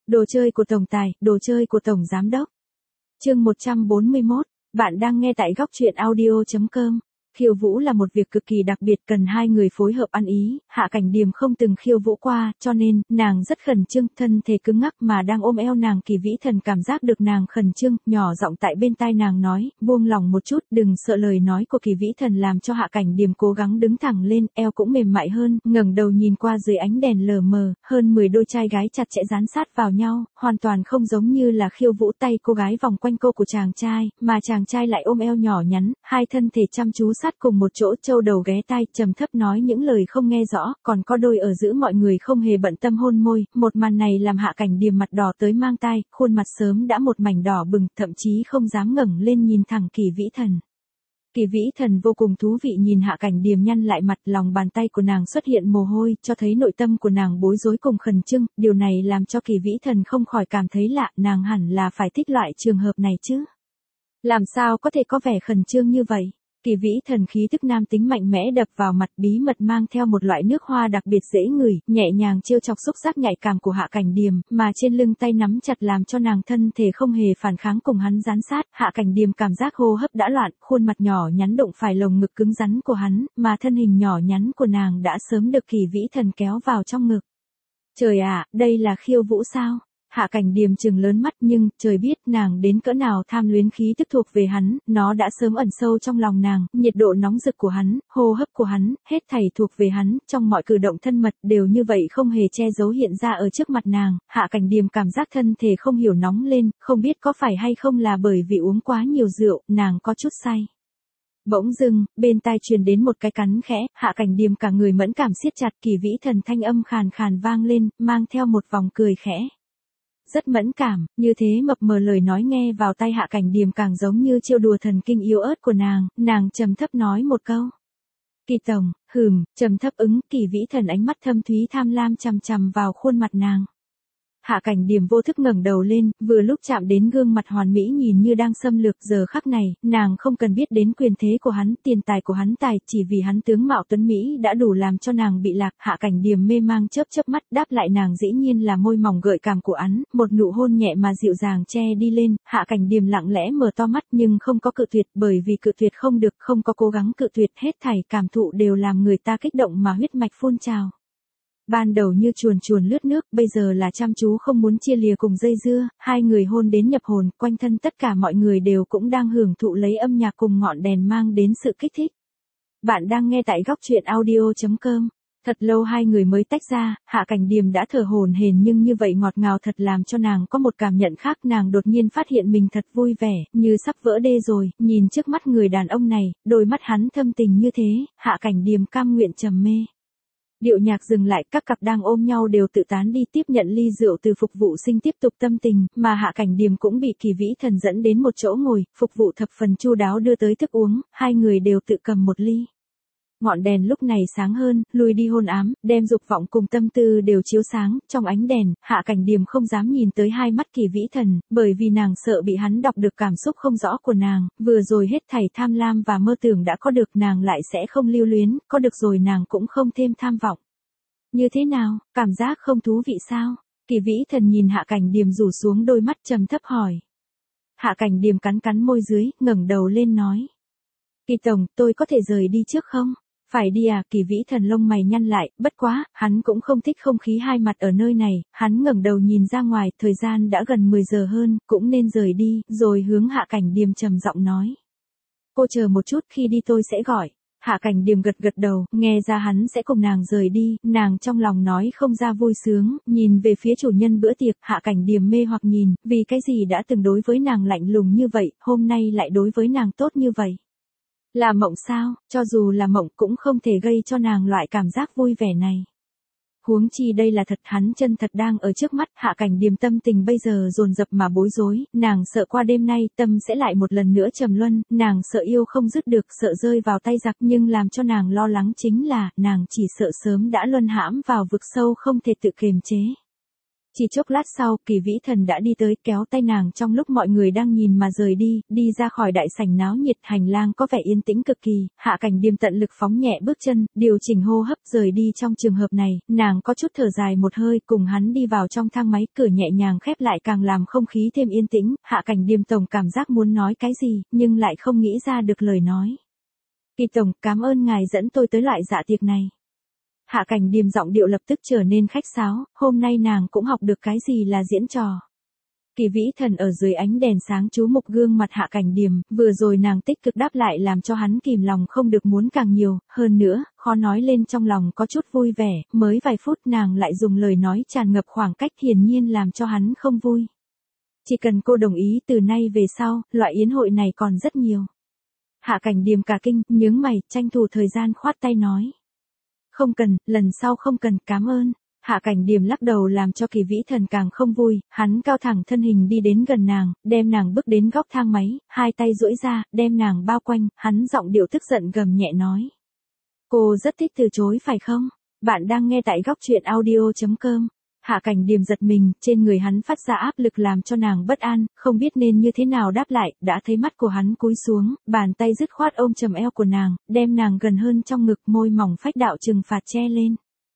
Đồ chơi của tổng tài, đồ chơi của tổng giám đốc. Chương 141, bạn đang nghe tại góc truyện audio.com. Khiêu vũ là một việc cực kỳ đặc biệt, cần hai người phối hợp ăn ý. Hạ Cảnh Điềm không từng khiêu vũ qua, cho nên nàng rất khẩn trương, thân thể cứng ngắc mà đang ôm eo nàng. Kỳ Vĩ Thần cảm giác được nàng khẩn trương, nhỏ giọng tại bên tai nàng nói, buông lòng một chút, đừng sợ. Lời nói của Kỳ Vĩ Thần làm cho Hạ Cảnh Điềm cố gắng đứng thẳng lên, eo cũng mềm mại hơn, ngẩng đầu nhìn qua dưới ánh đèn lờ mờ, hơn 10 đôi trai gái chặt chẽ dán sát vào nhau, hoàn toàn không giống như là khiêu vũ. Tay cô gái vòng quanh cô của chàng trai, mà chàng trai lại ôm eo nhỏ nhắn, hai thân thể chăm chú sát cùng một chỗ, châu đầu ghé tai, trầm thấp nói những lời không nghe rõ, còn có đôi ở giữa. Mọi người không hề bận tâm hôn môi, một màn này làm Hạ Cảnh Điềm mặt đỏ tới mang tai, khuôn mặt sớm đã một mảnh đỏ bừng, thậm chí không dám ngẩng lên nhìn thẳng Kỳ Vĩ Thần. Kỳ Vĩ Thần vô cùng thú vị nhìn Hạ Cảnh Điềm nhăn lại mặt, lòng bàn tay của nàng xuất hiện mồ hôi, cho thấy nội tâm của nàng bối rối cùng khẩn trương, điều này làm cho Kỳ Vĩ Thần không khỏi cảm thấy lạ, nàng hẳn là phải thích loại trường hợp này chứ. Làm sao có thể có vẻ khẩn trương như vậy? Kỳ Vĩ Thần khí tức nam tính mạnh mẽ đập vào mặt, bí mật mang theo một loại nước hoa đặc biệt dễ ngửi, nhẹ nhàng trêu chọc xúc giác nhạy cảm của Hạ Cảnh Điềm, mà trên lưng tay nắm chặt làm cho nàng thân thể không hề phản kháng cùng hắn dán sát. Hạ Cảnh Điềm cảm giác hô hấp đã loạn, khuôn mặt nhỏ nhắn đụng phải lồng ngực cứng rắn của hắn, mà thân hình nhỏ nhắn của nàng đã sớm được Kỳ Vĩ Thần kéo vào trong ngực. Trời ạ, đây là khiêu vũ sao? Hạ Cảnh Điềm trừng lớn mắt, nhưng trời biết nàng đến cỡ nào tham luyến khí tức thuộc về hắn, nó đã sớm ẩn sâu trong lòng nàng, nhiệt độ nóng rực của hắn, hô hấp của hắn, hết thảy thuộc về hắn, trong mọi cử động thân mật đều như vậy không hề che giấu hiện ra ở trước mặt nàng. Hạ Cảnh Điềm cảm giác thân thể không hiểu nóng lên, không biết có phải hay không là bởi vì uống quá nhiều rượu, nàng có chút say. Bỗng dưng, bên tai truyền đến một cái cắn khẽ, Hạ Cảnh Điềm cả người mẫn cảm siết chặt. Kỳ Vĩ Thần thanh âm khàn khàn vang lên, mang theo một vòng cười khẽ. Rất mẫn cảm, như thế mập mờ lời nói nghe vào tai Hạ Cảnh Điềm càng giống như trêu đùa thần kinh yếu ớt của nàng trầm thấp nói một câu. Kỳ tổng, trầm thấp ứng. Kỳ Vĩ Thần ánh mắt thâm thúy tham lam chằm chằm vào khuôn mặt nàng. Hạ Cảnh Điềm vô thức ngẩng đầu lên, vừa lúc chạm đến gương mặt hoàn mỹ nhìn như đang xâm lược. Giờ khắc này, nàng không cần biết đến quyền thế của hắn, tiền tài của hắn, chỉ vì hắn tướng mạo tuấn mỹ đã đủ làm cho nàng bị lạc. Hạ Cảnh Điềm mê mang chớp mắt, đáp lại nàng dĩ nhiên là môi mỏng gợi cảm của hắn, một nụ hôn nhẹ mà dịu dàng che đi lên. Hạ Cảnh Điềm lặng lẽ mở to mắt nhưng không có cự tuyệt, bởi vì cự tuyệt không được, không có cố gắng cự tuyệt, hết thảy cảm thụ đều làm người ta kích động mà huyết mạch phun trào. Ban đầu như chuồn chuồn lướt nước, bây giờ là chăm chú không muốn chia lìa cùng dây dưa, hai người hôn đến nhập hồn, quanh thân tất cả mọi người đều cũng đang hưởng thụ lấy âm nhạc cùng ngọn đèn mang đến sự kích thích. Bạn đang nghe tại góc truyện audio.com. Thật lâu hai người mới tách ra, Hạ Cảnh Điềm đã thở hổn hển nhưng như vậy ngọt ngào thật làm cho nàng có một cảm nhận khác. Nàng đột nhiên phát hiện mình thật vui vẻ, như sắp vỡ đê rồi, nhìn trước mắt người đàn ông này, đôi mắt hắn thâm tình như thế, Hạ Cảnh Điềm cam nguyện trầm mê. Điệu nhạc dừng lại, các cặp đang ôm nhau đều tự tán đi, tiếp nhận ly rượu từ phục vụ sinh tiếp tục tâm tình, mà Hạ Cảnh Điềm cũng bị Kỳ Vĩ Thần dẫn đến một chỗ ngồi, phục vụ thập phần chu đáo đưa tới thức uống, hai người đều tự cầm một ly. Ngọn đèn lúc này sáng hơn, lùi đi hôn ám, đem dục vọng cùng tâm tư đều chiếu sáng. Trong ánh đèn, Hạ Cảnh Điềm không dám nhìn tới hai mắt Kỳ Vĩ Thần, bởi vì nàng sợ bị hắn đọc được cảm xúc không rõ của nàng, vừa rồi hết thảy tham lam và mơ tưởng đã có được, nàng lại sẽ không lưu luyến, có được rồi nàng cũng không thêm tham vọng. Như thế nào, cảm giác không thú vị sao? Kỳ Vĩ Thần nhìn Hạ Cảnh Điềm rủ xuống đôi mắt trầm thấp hỏi. Hạ Cảnh Điềm cắn cắn môi dưới, ngẩng đầu lên nói. Kỳ tổng, tôi có thể rời đi trước không? Phải đi à? Kỳ Vĩ Thần lông mày nhăn lại, bất quá, hắn cũng không thích không khí hai mặt ở nơi này, hắn ngẩng đầu nhìn ra ngoài, thời gian đã gần 10 giờ hơn, cũng nên rời đi, rồi hướng Hạ Cảnh Điềm trầm giọng nói. Cô chờ một chút, khi đi tôi sẽ gọi. Hạ Cảnh Điềm gật gật đầu, nghe ra hắn sẽ cùng nàng rời đi, nàng trong lòng nói không ra vui sướng, nhìn về phía chủ nhân bữa tiệc. Hạ Cảnh Điềm mê hoặc nhìn, vì cái gì đã từng đối với nàng lạnh lùng như vậy, hôm nay lại đối với nàng tốt như vậy. Là mộng sao? Cho dù là mộng cũng không thể gây cho nàng loại cảm giác vui vẻ này. Huống chi đây là thật, hắn chân thật đang ở trước mắt. Hạ Cảnh Điềm tâm tình bây giờ dồn dập mà bối rối, nàng sợ qua đêm nay tâm sẽ lại một lần nữa trầm luân, nàng sợ yêu không dứt được, sợ rơi vào tay giặc, nhưng làm cho nàng lo lắng chính là, nàng chỉ sợ sớm đã luân hãm vào vực sâu không thể tự kiềm chế. Chỉ chốc lát sau, Kỳ Vĩ Thần đã đi tới, kéo tay nàng trong lúc mọi người đang nhìn mà rời đi ra khỏi đại sảnh náo nhiệt, hành lang có vẻ yên tĩnh cực kỳ, Hạ Cảnh Điềm tận lực phóng nhẹ bước chân, điều chỉnh hô hấp rời đi. Trong trường hợp này, nàng có chút thở dài một hơi, cùng hắn đi vào trong thang máy, cửa nhẹ nhàng khép lại càng làm không khí thêm yên tĩnh, Hạ Cảnh Điềm tổng cảm giác muốn nói cái gì, nhưng lại không nghĩ ra được lời nói. Kỳ tổng, cảm ơn ngài dẫn tôi tới loại dạ tiệc này. Hạ Cảnh Điềm giọng điệu lập tức trở nên khách sáo, hôm nay nàng cũng học được cái gì là diễn trò. Kỳ Vĩ Thần ở dưới ánh đèn sáng chú mục gương mặt Hạ Cảnh Điềm, vừa rồi nàng tích cực đáp lại làm cho hắn kìm lòng không được muốn càng nhiều, hơn nữa, khó nói lên trong lòng có chút vui vẻ, mới vài phút nàng lại dùng lời nói tràn ngập khoảng cách hiển nhiên làm cho hắn không vui. Chỉ cần cô đồng ý từ nay về sau, loại yến hội này còn rất nhiều. Hạ Cảnh Điềm cả kinh, nhướng mày, tranh thủ thời gian khoát tay nói. Không cần, lần sau không cần, cảm ơn. Hạ Cảnh Điềm lắc đầu làm cho Kỳ Vĩ Thần càng không vui, hắn cao thẳng thân hình đi đến gần nàng, đem nàng bước đến góc thang máy, hai tay duỗi ra, đem nàng bao quanh, hắn giọng điệu tức giận gầm nhẹ nói. Cô rất thích từ chối phải không? Bạn đang nghe tại góc truyện audio.com. Hạ Cảnh Điềm giật mình, trên người hắn phát ra áp lực làm cho nàng bất an, không biết nên như thế nào đáp lại, đã thấy mắt của hắn cúi xuống, bàn tay dứt khoát ôm chầm eo của nàng, đem nàng gần hơn trong ngực, môi mỏng phách đạo trừng phạt che lên.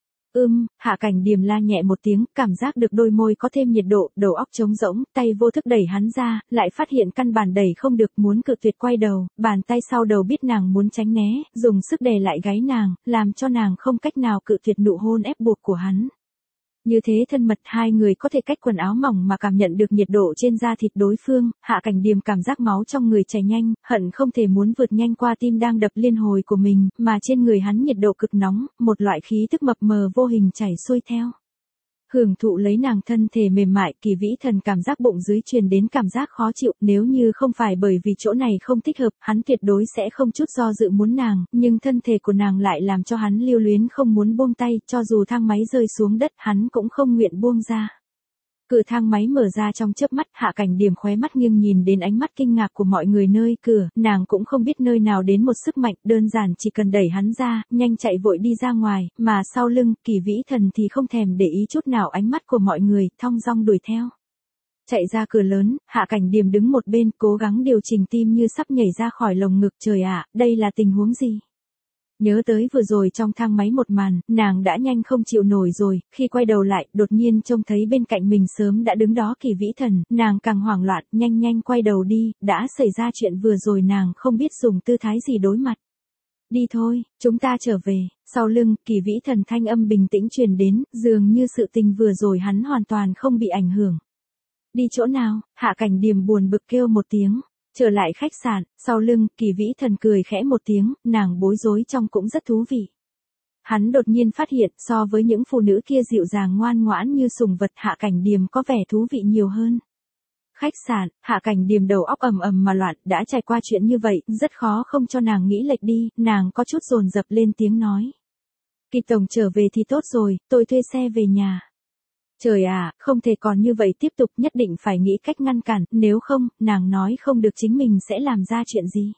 Hạ Cảnh Điềm la nhẹ một tiếng, cảm giác được đôi môi có thêm nhiệt độ, đầu óc trống rỗng, tay vô thức đẩy hắn ra, lại phát hiện căn bản đẩy không được, muốn cự tuyệt quay đầu, bàn tay sau đầu biết nàng muốn tránh né, dùng sức đè lại gáy nàng, làm cho nàng không cách nào cự tuyệt nụ hôn ép buộc của hắn. Như thế thân mật, hai người có thể cách quần áo mỏng mà cảm nhận được nhiệt độ trên da thịt đối phương, Hạ Cảnh Điềm cảm giác máu trong người chảy nhanh, hận không thể muốn vượt nhanh qua tim đang đập liên hồi của mình, mà trên người hắn nhiệt độ cực nóng, một loại khí tức mập mờ vô hình chảy xuôi theo. Hưởng thụ lấy nàng thân thể mềm mại, Kỳ Vĩ Thần cảm giác bụng dưới truyền đến cảm giác khó chịu, nếu như không phải bởi vì chỗ này không thích hợp, hắn tuyệt đối sẽ không chút do dự muốn nàng, nhưng thân thể của nàng lại làm cho hắn lưu luyến không muốn buông tay, cho dù thang máy rơi xuống đất, hắn cũng không nguyện buông ra. Cửa thang máy mở ra trong chớp mắt, Hạ Cảnh Điềm khóe mắt nghiêng nhìn đến ánh mắt kinh ngạc của mọi người nơi cửa, nàng cũng không biết nơi nào đến một sức mạnh, đơn giản chỉ cần đẩy hắn ra, nhanh chạy vội đi ra ngoài, mà sau lưng, Kỳ Vĩ Thần thì không thèm để ý chút nào ánh mắt của mọi người, thong dong đuổi theo. Chạy ra cửa lớn, Hạ Cảnh Điềm đứng một bên, cố gắng điều chỉnh tim như sắp nhảy ra khỏi lồng ngực. Trời ạ, đây là tình huống gì? Nhớ tới vừa rồi trong thang máy một màn, nàng đã nhanh không chịu nổi rồi, khi quay đầu lại, đột nhiên trông thấy bên cạnh mình sớm đã đứng đó Kỳ Vĩ Thần, nàng càng hoảng loạn, nhanh quay đầu đi, đã xảy ra chuyện vừa rồi nàng không biết dùng tư thái gì đối mặt. Đi thôi, chúng ta trở về. Sau lưng, Kỳ Vĩ Thần thanh âm bình tĩnh truyền đến, dường như sự tình vừa rồi hắn hoàn toàn không bị ảnh hưởng. Đi chỗ nào? Hạ Cảnh Điềm buồn bực kêu một tiếng. Trở lại khách sạn, sau lưng, Kỳ Vĩ Thần cười khẽ một tiếng, nàng bối rối trong cũng rất thú vị. Hắn đột nhiên phát hiện so với những phụ nữ kia dịu dàng ngoan ngoãn như sùng vật, Hạ Cảnh Điềm có vẻ thú vị nhiều hơn. Khách sạn, Hạ Cảnh Điềm đầu óc ầm mà loạn, đã trải qua chuyện như vậy, rất khó không cho nàng nghĩ lệch đi, nàng có chút dồn dập lên tiếng nói. Kỳ tổng trở về thì tốt rồi, tôi thuê xe về nhà. Trời ạ, không thể còn như vậy tiếp tục, nhất định phải nghĩ cách ngăn cản, nếu không, nàng nói không được chính mình sẽ làm ra chuyện gì.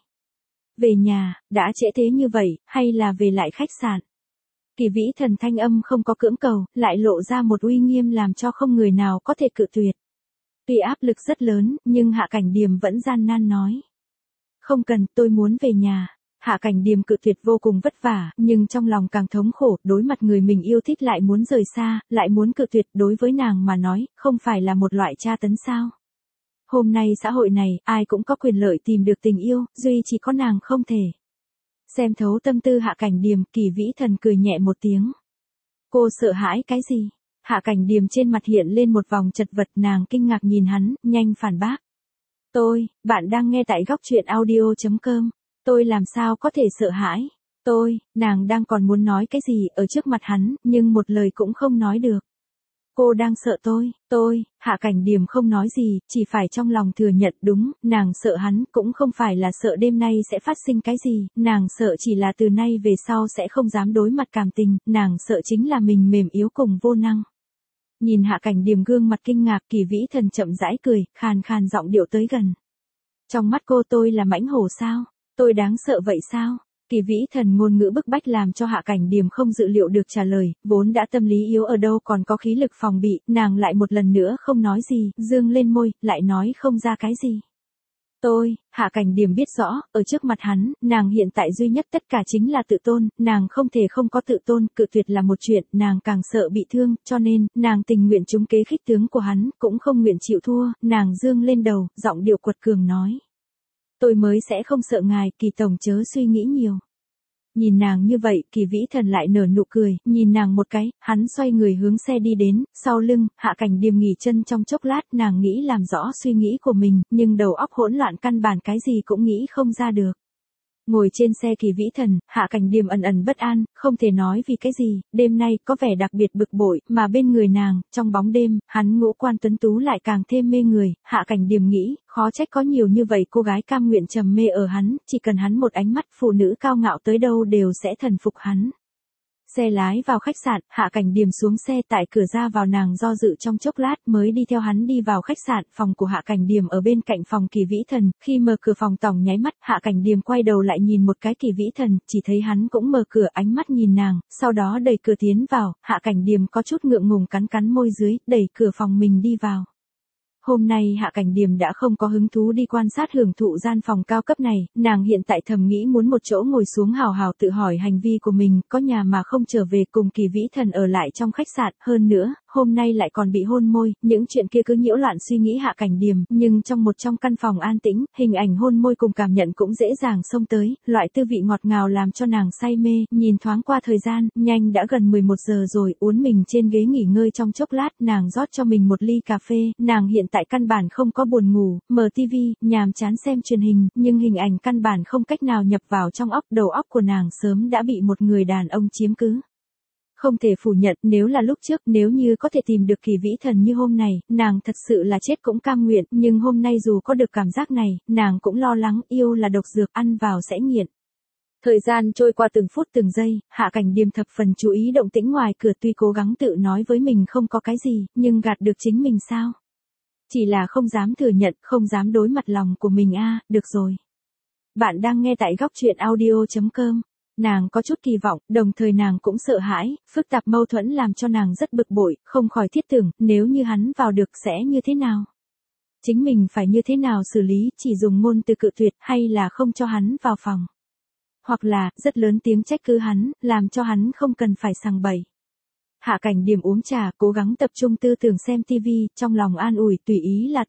Về nhà, đã trễ thế như vậy, hay là về lại khách sạn? Kỳ Vĩ Thần thanh âm không có cưỡng cầu, lại lộ ra một uy nghiêm làm cho không người nào có thể cự tuyệt. Tuy áp lực rất lớn, nhưng Hạ Cảnh Điềm vẫn gian nan nói. Không cần, tôi muốn về nhà. Hạ Cảnh Điềm cự tuyệt vô cùng vất vả, nhưng trong lòng càng thống khổ, đối mặt người mình yêu thích lại muốn rời xa, lại muốn cự tuyệt, đối với nàng mà nói, không phải là một loại tra tấn sao. Hôm nay xã hội này, ai cũng có quyền lợi tìm được tình yêu, duy chỉ có nàng không thể. Xem thấu tâm tư Hạ Cảnh Điềm, Kỳ Vĩ Thần cười nhẹ một tiếng. Cô sợ hãi cái gì? Hạ Cảnh Điềm trên mặt hiện lên một vòng chật vật, nàng kinh ngạc nhìn hắn, nhanh phản bác. Bạn đang nghe tại góc truyện audio.com. Tôi làm sao có thể sợ hãi? Nàng đang còn muốn nói cái gì ở trước mặt hắn, nhưng một lời cũng không nói được. Cô đang sợ Hạ Cảnh Điềm không nói gì, chỉ phải trong lòng thừa nhận đúng, nàng sợ hắn, cũng không phải là sợ đêm nay sẽ phát sinh cái gì, nàng sợ chỉ là từ nay về sau sẽ không dám đối mặt cảm tình, nàng sợ chính là mình mềm yếu cùng vô năng. Nhìn Hạ Cảnh Điềm gương mặt kinh ngạc, Kỳ Vĩ Thần chậm rãi cười, khàn giọng điệu tới gần. Trong mắt cô tôi là mãnh hổ sao? Tôi đáng sợ vậy sao? Kỳ Vĩ Thần ngôn ngữ bức bách làm cho Hạ Cảnh Điềm không dự liệu được trả lời, vốn đã tâm lý yếu ở đâu còn có khí lực phòng bị, nàng lại một lần nữa không nói gì, dương lên môi, lại nói không ra cái gì. Hạ Cảnh Điềm biết rõ, ở trước mặt hắn, nàng hiện tại duy nhất tất cả chính là tự tôn, nàng không thể không có tự tôn, cự tuyệt là một chuyện, nàng càng sợ bị thương, cho nên, nàng tình nguyện trúng kế khích tướng của hắn, cũng không nguyện chịu thua, nàng dương lên đầu, giọng điệu quật cường nói. Tôi mới sẽ không sợ ngài, Kỳ tổng chớ suy nghĩ nhiều. Nhìn nàng như vậy, Kỳ Vĩ Thần lại nở nụ cười, nhìn nàng một cái, hắn xoay người hướng xe đi đến, sau lưng, Hạ Cảnh Điềm nghỉ chân trong chốc lát, nàng nghĩ làm rõ suy nghĩ của mình, nhưng đầu óc hỗn loạn căn bản cái gì cũng nghĩ không ra được. Ngồi trên xe Kỳ Vĩ Thần, Hạ Cảnh Điềm ẩn ẩn bất an, không thể nói vì cái gì, đêm nay có vẻ đặc biệt bực bội, mà bên người nàng, trong bóng đêm, hắn ngũ quan tuấn tú lại càng thêm mê người, Hạ Cảnh Điềm nghĩ, khó trách có nhiều như vậy cô gái cam nguyện trầm mê ở hắn, chỉ cần hắn một ánh mắt phụ nữ cao ngạo tới đâu đều sẽ thần phục hắn. Xe lái vào khách sạn, Hạ Cảnh Điềm xuống xe tại cửa ra vào nàng do dự trong chốc lát mới đi theo hắn đi vào khách sạn, phòng của Hạ Cảnh Điềm ở bên cạnh phòng Kỳ Vĩ Thần, khi mở cửa phòng tổng nháy mắt, Hạ Cảnh Điềm quay đầu lại nhìn một cái Kỳ Vĩ Thần, chỉ thấy hắn cũng mở cửa ánh mắt nhìn nàng, sau đó đẩy cửa tiến vào, Hạ Cảnh Điềm có chút ngượng ngùng cắn cắn môi dưới, đẩy cửa phòng mình đi vào. Hôm nay Hạ Cảnh Điềm đã không có hứng thú đi quan sát hưởng thụ gian phòng cao cấp này, nàng hiện tại thầm nghĩ muốn một chỗ ngồi xuống hào hào tự hỏi hành vi của mình, có nhà mà không trở về cùng Kỳ Vĩ Thần ở lại trong khách sạn, hơn nữa, hôm nay lại còn bị hôn môi, những chuyện kia cứ nhiễu loạn suy nghĩ Hạ Cảnh Điềm, nhưng trong căn phòng an tĩnh, hình ảnh hôn môi cùng cảm nhận cũng dễ dàng xông tới, loại tư vị ngọt ngào làm cho nàng say mê, nhìn thoáng qua thời gian, nhanh đã gần 11 giờ rồi, uốn mình trên ghế nghỉ ngơi trong chốc lát, nàng rót cho mình một ly cà phê, nàng hiện tại căn bản không có buồn ngủ, mở tivi, nhàm chán xem truyền hình, nhưng hình ảnh căn bản không cách nào nhập vào trong óc, đầu óc của nàng sớm đã bị một người đàn ông chiếm cứ. Không thể phủ nhận, nếu là lúc trước, nếu như có thể tìm được Kỳ Vĩ Thần như hôm này, nàng thật sự là chết cũng cam nguyện, nhưng hôm nay dù có được cảm giác này, nàng cũng lo lắng, yêu là độc dược, ăn vào sẽ nghiện. Thời gian trôi qua từng phút từng giây, Hạ Cảnh Điềm thập phần chú ý động tĩnh ngoài cửa, tuy cố gắng tự nói với mình không có cái gì, nhưng gạt được chính mình sao? Chỉ là không dám thừa nhận, không dám đối mặt lòng của mình được rồi. Bạn đang nghe tại góc truyện audio.com. Nàng có chút kỳ vọng, đồng thời nàng cũng sợ hãi, phức tạp mâu thuẫn làm cho nàng rất bực bội, không khỏi thiết tưởng, nếu như hắn vào được sẽ như thế nào? Chính mình phải như thế nào xử lý, chỉ dùng ngôn từ cự tuyệt hay là không cho hắn vào phòng? Hoặc là, rất lớn tiếng trách cứ hắn, làm cho hắn không cần phải sằng bậy. Hạ Cảnh Điềm uống trà, cố gắng tập trung tư tưởng xem tivi, trong lòng an ủi, tùy ý là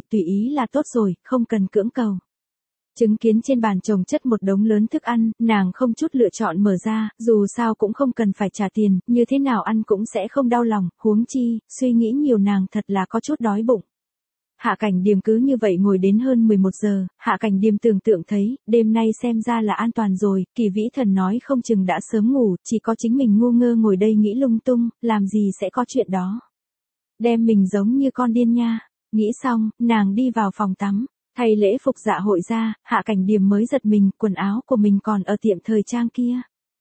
tốt rồi, không cần cưỡng cầu. Chứng kiến trên bàn chồng chất một đống lớn thức ăn, nàng không chút lựa chọn mở ra, dù sao cũng không cần phải trả tiền, như thế nào ăn cũng sẽ không đau lòng, huống chi, suy nghĩ nhiều nàng thật là có chút đói bụng. Hạ Cảnh Điềm cứ như vậy ngồi đến hơn 11 giờ, Hạ Cảnh Điềm tưởng tượng thấy, đêm nay xem ra là an toàn rồi, Kỳ Vĩ Thần nói không chừng đã sớm ngủ, chỉ có chính mình ngu ngơ ngồi đây nghĩ lung tung, làm gì sẽ có chuyện đó. Đem mình giống như con điên nha. Nghĩ xong, nàng đi vào phòng tắm, thay lễ phục dạ hội ra, Hạ Cảnh Điềm mới giật mình, quần áo của mình còn ở tiệm thời trang kia.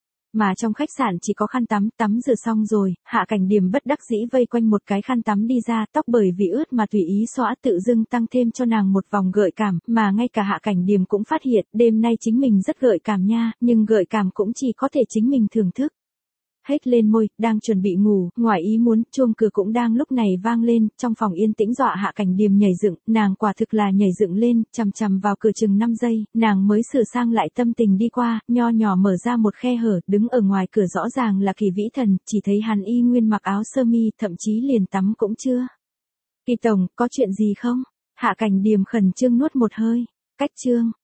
Mà trong khách sạn chỉ có khăn tắm, tắm rửa xong rồi, Hạ Cảnh Điềm bất đắc dĩ vây quanh một cái khăn tắm đi ra, tóc bởi vì ướt mà tùy ý xõa tự dưng tăng thêm cho nàng một vòng gợi cảm, mà ngay cả Hạ Cảnh Điềm cũng phát hiện, đêm nay chính mình rất gợi cảm nha, nhưng gợi cảm cũng chỉ có thể chính mình thưởng thức. Hết lên môi, đang chuẩn bị ngủ, ngoài ý muốn, chuông cửa cũng đang lúc này vang lên, trong phòng yên tĩnh dọa Hạ Cảnh Điềm nhảy dựng, nàng quả thực là nhảy dựng lên, chằm chằm vào cửa chừng 5 giây, nàng mới sửa sang lại tâm tình đi qua, nho nhỏ mở ra một khe hở, đứng ở ngoài cửa rõ ràng là Kỳ Vĩ Thần, chỉ thấy hắn y nguyên mặc áo sơ mi, thậm chí liền tắm cũng chưa. Kỳ tổng, có chuyện gì không? Hạ Cảnh Điềm khẩn trương nuốt một hơi, cách chương.